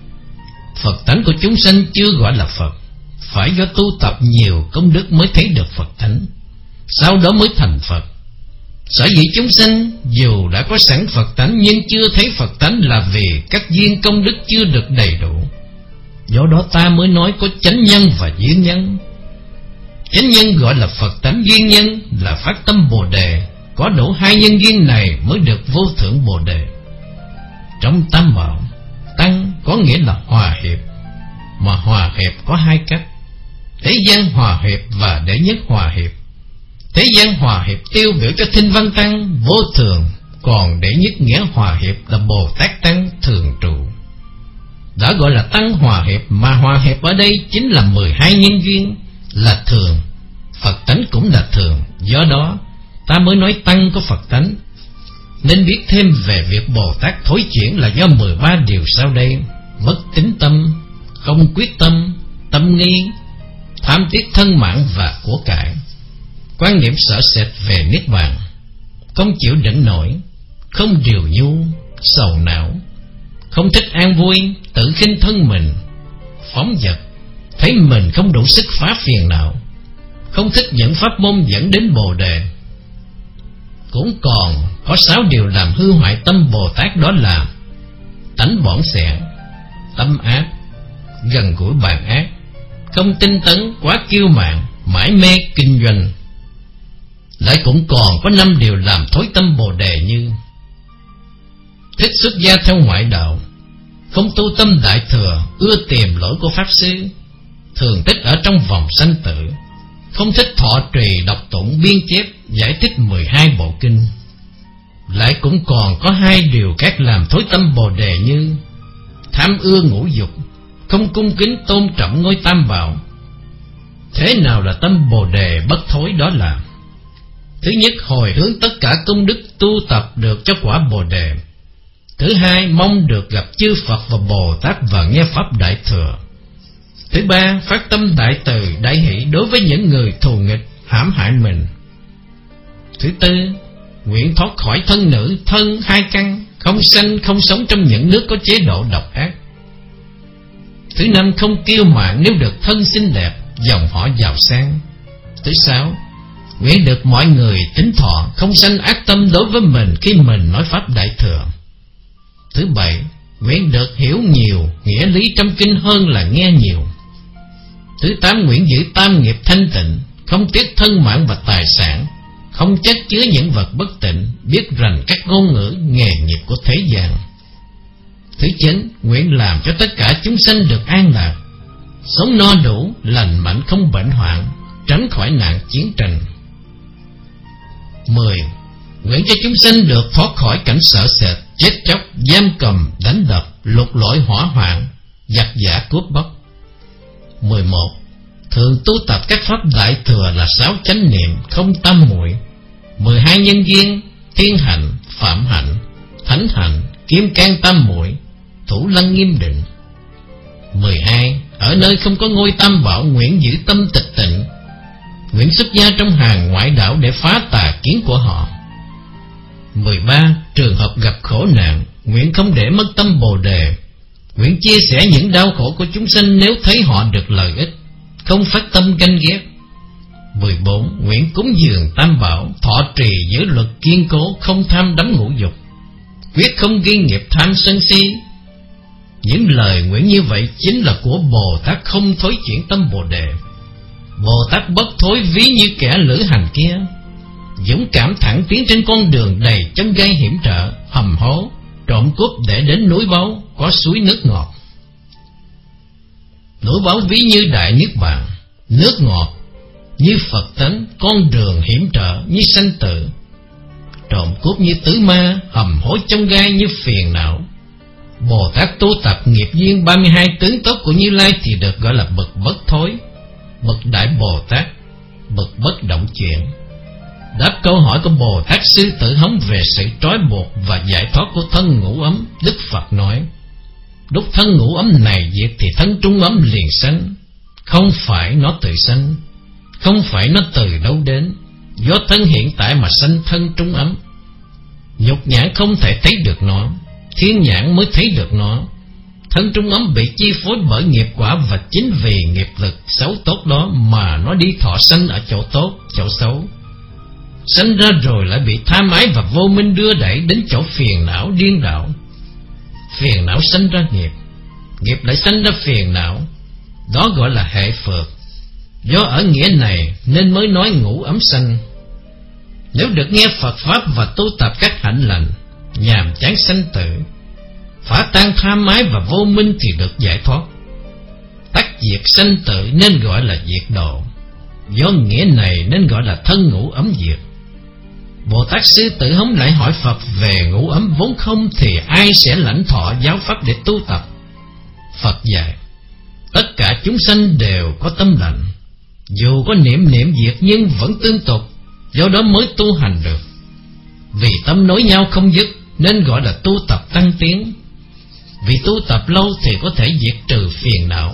Phật tánh của chúng sanh chưa gọi là Phật, phải do tu tập nhiều công đức mới thấy được Phật tánh, sau đó mới thành Phật. Sở dĩ chúng sanh dù đã có sẵn Phật tánh nhưng chưa thấy Phật tánh là vì các duyên công đức chưa được đầy đủ. Do đó ta mới nói có chánh nhân và duyên nhân. Chánh nhân gọi là Phật tánh, duyên nhân là phát tâm Bồ Đề. Có đủ hai nhân duyên này mới được vô thượng Bồ Đề. Trong Tam Bảo, tăng có nghĩa là hòa hiệp, mà hòa hiệp có hai cách: thế gian hòa hiệp và đệ nhất hòa hiệp. Thế gian hòa hiệp tiêu biểu cho Thinh Văn Tăng vô thường, còn đệ nhất nghĩa hòa hiệp là Bồ Tát Tăng thường trụ. Đã gọi là tăng hòa hiệp, mà hòa hiệp ở đây chính là mười hai nhân duyên, là thường. Phật tánh cũng là thường, do đó ta mới nói tăng có Phật tánh. Nên biết thêm về việc Bồ Tát thối chuyển là do mười ba điều sau đây: mất tín tâm, không quyết tâm, tâm nghi, tham tiếc thân mạng và của cải, quan niệm sợ sệt về niết bàn, không chịu đựng nổi, không điều nhu, sầu não, không thích an vui, tự khinh thân mình, phóng dật, thấy mình không đủ sức phá phiền não, không thích những pháp môn dẫn đến Bồ Đề. Cũng còn có sáu điều làm hư hoại tâm Bồ Tát, đó là tánh bỏng xẻn, tâm ác, gần gũi bàn ác, không tinh tấn, quá kiêu mạn, mãi mê kinh doanh. Lại cũng còn có năm điều làm thối tâm Bồ Đề như thích xuất gia theo ngoại đạo, không tu tâm đại thừa, ưa tìm lỗi của Pháp Sư, thường thích ở trong vòng sanh tử, không thích thọ trì đọc tụng biên chép giải thích mười hai bộ kinh. Lại cũng còn có hai điều khác làm thối tâm Bồ Đề như tham ưa ngũ dục, không cung kính tôn trọng ngôi Tam Bảo. Thế nào là tâm Bồ Đề bất thối? Đó là: thứ nhất, hồi hướng tất cả công đức tu tập được cho quả Bồ Đề. Thứ hai, mong được gặp chư Phật và Bồ Tát và nghe Pháp Đại Thừa. Thứ ba, phát tâm đại từ, đại hỷ đối với những người thù nghịch, hãm hại mình. Thứ tư, nguyện thoát khỏi thân nữ, thân hai căn, không sanh, không sống trong những nước có chế độ độc ác. Thứ năm, không kiêu mạn nếu được thân xinh đẹp, dòng họ giàu sang. Thứ sáu, nguyện được mọi người kính thọ, không sanh ác tâm đối với mình khi mình nói Pháp Đại Thừa. Thứ bảy, nguyện được hiểu nhiều nghĩa lý trong kinh hơn là nghe nhiều. Thứ tám, nguyện giữ tam nghiệp thanh tịnh, không tiếc thân mạng và tài sản, không chất chứa những vật bất tịnh, biết rành các ngôn ngữ nghề nghiệp của thế gian. Thứ chín, nguyện làm cho tất cả chúng sanh được an lạc, sống no đủ, lành mạnh, không bệnh hoạn, tránh khỏi nạn chiến tranh. Mười, nguyện cho chúng sanh được thoát khỏi cảnh sợ sệt, chết chóc, giam cầm, đánh đập, lục lọi, hỏa hoạn, giặc giả, cướp bóc. Mười một, thường tu tập các pháp đại thừa là sáu chánh niệm, không tam muội, mười hai nhân duyên, thiên hạnh, phạm hạnh, thánh hạnh, kim cang tam muội, thủ lăng nghiêm định. Mười hai. Ở nơi không có ngôi tam bảo, nguyện giữ tâm tịch tịnh, nguyện xuất gia trong hàng ngoại đạo để phá tà kiến của họ. Mười ba. Trường hợp gặp khổ nạn, nguyện không để mất tâm Bồ Đề, nguyện chia sẻ những đau khổ của chúng sanh nếu thấy họ được lợi ích, không phát tâm ganh ghét. Mười bốn. Nguyện cúng dường tam bảo, thọ trì giới luật kiên cố, không tham đắm ngũ dục, quyết không ghi nghiệp tham sân si. Những lời nguyện như vậy chính là của Bồ Tát không thối chuyển tâm Bồ Đề. Bồ Tát bất thối ví như kẻ lữ hành kia, dũng cảm thẳng tiến trên con đường đầy chông gai hiểm trở, hầm hố, trộm cướp để đến núi báu có suối nước ngọt. Núi báu ví như đại niết bàn, nước ngọt như Phật tánh, con đường hiểm trở như sanh tử, trộm cướp như tứ ma, hầm hố chông gai như phiền não. Bồ Tát tu tập nghiệp duyên ba mươi hai tướng tốt của Như Lai thì được gọi là bậc bất thối, bậc đại Bồ Tát, bậc bất động chuyển. Đáp câu hỏi của Bồ Tát Sư Tử Hống về sự trói buộc và giải thoát của thân ngũ ấm, Đức Phật nói: lúc thân ngũ ấm này diệt thì thân trung ấm liền sanh. Không phải nó tự sanh, không phải nó từ đâu đến, do thân hiện tại mà sanh thân trung ấm. Nhục nhãn không thể thấy được nó, thiên nhãn mới thấy được nó. Thân trung ấm bị chi phối bởi nghiệp quả, và chính vì nghiệp lực xấu tốt đó mà nó đi thọ sanh ở chỗ tốt, chỗ xấu. Sanh ra rồi lại bị tham ái và vô minh đưa đẩy đến chỗ phiền não điên đảo. Phiền não sanh ra nghiệp, nghiệp lại sanh ra phiền não, đó gọi là hệ phược. Do ở nghĩa này nên mới nói ngũ ấm sanh. Nếu được nghe Phật Pháp và tu tập các hạnh lành, nhàm chán sanh tử, phá tan tham ái và vô minh thì được giải thoát. Tắc diệt sanh tử nên gọi là diệt độ, do nghĩa này nên gọi là thân ngũ ấm diệt. Bồ Tát Sư Tử Hống lại hỏi Phật về ngũ ấm vốn không thì ai sẽ lãnh thọ giáo pháp để tu tập. Phật dạy: tất cả chúng sanh đều có tâm lành, dù có niệm niệm diệt nhưng vẫn tương tục, do đó mới tu hành được. Vì tâm nối nhau không dứt nên gọi là tu tập tăng tiến. Vì tu tập lâu thì có thể diệt trừ phiền não.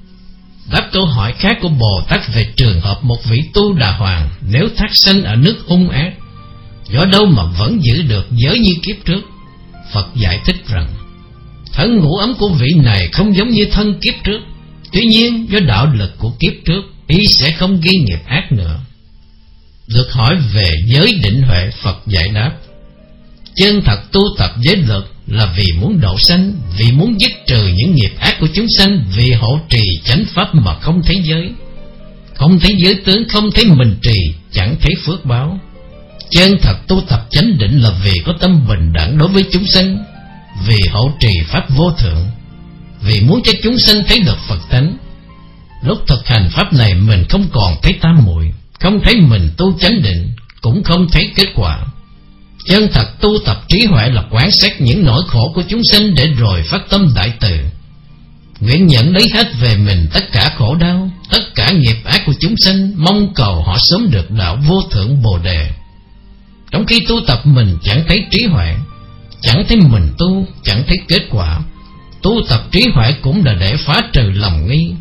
Đáp câu hỏi khác của Bồ Tát về trường hợp một vị Tu Đà Hoàng nếu thác sanh ở nước hung ác, do đâu mà vẫn giữ được giới như kiếp trước. Phật giải thích rằng thân ngũ ấm của vị này không giống như thân kiếp trước, tuy nhiên do đạo lực của kiếp trước, y sẽ không ghi nghiệp ác nữa. Được hỏi về giới định huệ, Phật giải đáp: chân thật tu tập giới luật là vì muốn độ sanh, vì muốn dứt trừ những nghiệp ác của chúng sanh, vì hộ trì chánh pháp mà không thấy giới. Không thấy giới tướng, không thấy mình trì, chẳng thấy phước báo. Chân thật tu tập chánh định là vì có tâm bình đẳng đối với chúng sanh, vì hộ trì pháp vô thượng, vì muốn cho chúng sanh thấy được Phật tánh. Lúc thực hành pháp này mình không còn thấy tam muội, không thấy mình tu chánh định, cũng không thấy kết quả. Chân thật tu tập trí huệ là quán xét những nỗi khổ của chúng sanh để rồi phát tâm đại từ, nguyện nhận lấy hết về mình tất cả khổ đau, tất cả nghiệp ác của chúng sanh, mong cầu họ sớm được đạo vô thượng Bồ Đề. Trong khi tu tập mình chẳng thấy trí huệ, chẳng thấy mình tu, chẳng thấy kết quả. Tu tập trí huệ cũng là để phá trừ lòng nghi.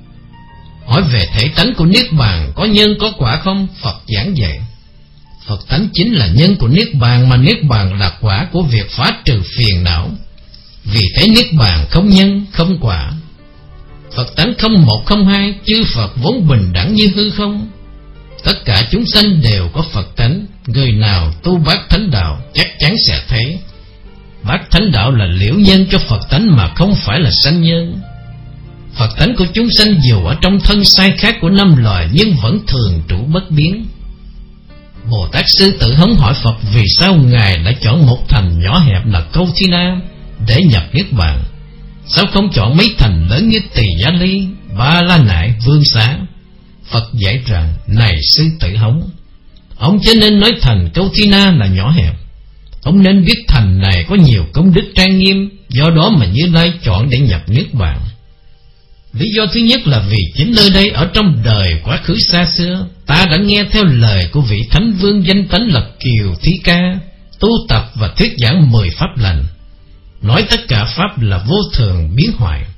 Hỏi về thể tánh của Niết Bàn có nhân có quả không? Phật giảng dạy Phật tánh chính là nhân của Niết Bàn, mà Niết Bàn là quả của việc phá trừ phiền não. Vì thế Niết Bàn không nhân không quả. Phật tánh không một không hai, chư Phật vốn bình đẳng như hư không. Tất cả chúng sanh đều có Phật tánh, người nào tu bát thánh đạo chắc chắn sẽ thấy. Bát thánh đạo là liễu nhân cho Phật tánh mà không phải là sanh nhân. Phật tánh của chúng sanh dù ở trong thân sai khác của năm loài nhưng vẫn thường trụ bất biến. Bồ Tát Sư Tử Hống hỏi Phật vì sao Ngài đã chọn một thành nhỏ hẹp là Câu Thi Na để nhập Niết Bàn, sao không chọn mấy thành lớn như Tỳ Giá Ly, Ba La Nại, Vương Xá? Phật dạy rằng: này Sư Tử Hống, ông chớ nên nói thành Câu Thi Na là nhỏ hẹp. Ông nên biết thành này có nhiều công đức trang nghiêm, do đó mà Như Lai chọn để nhập Niết Bàn. Lý do thứ nhất là vì chính nơi đây ở trong đời quá khứ xa xưa, ta đã nghe theo lời của vị Thánh Vương danh tánh là Kiều Thi Ca, tu tập và thuyết giảng mười pháp lành, nói nói tất cả pháp là vô thường biến hoại.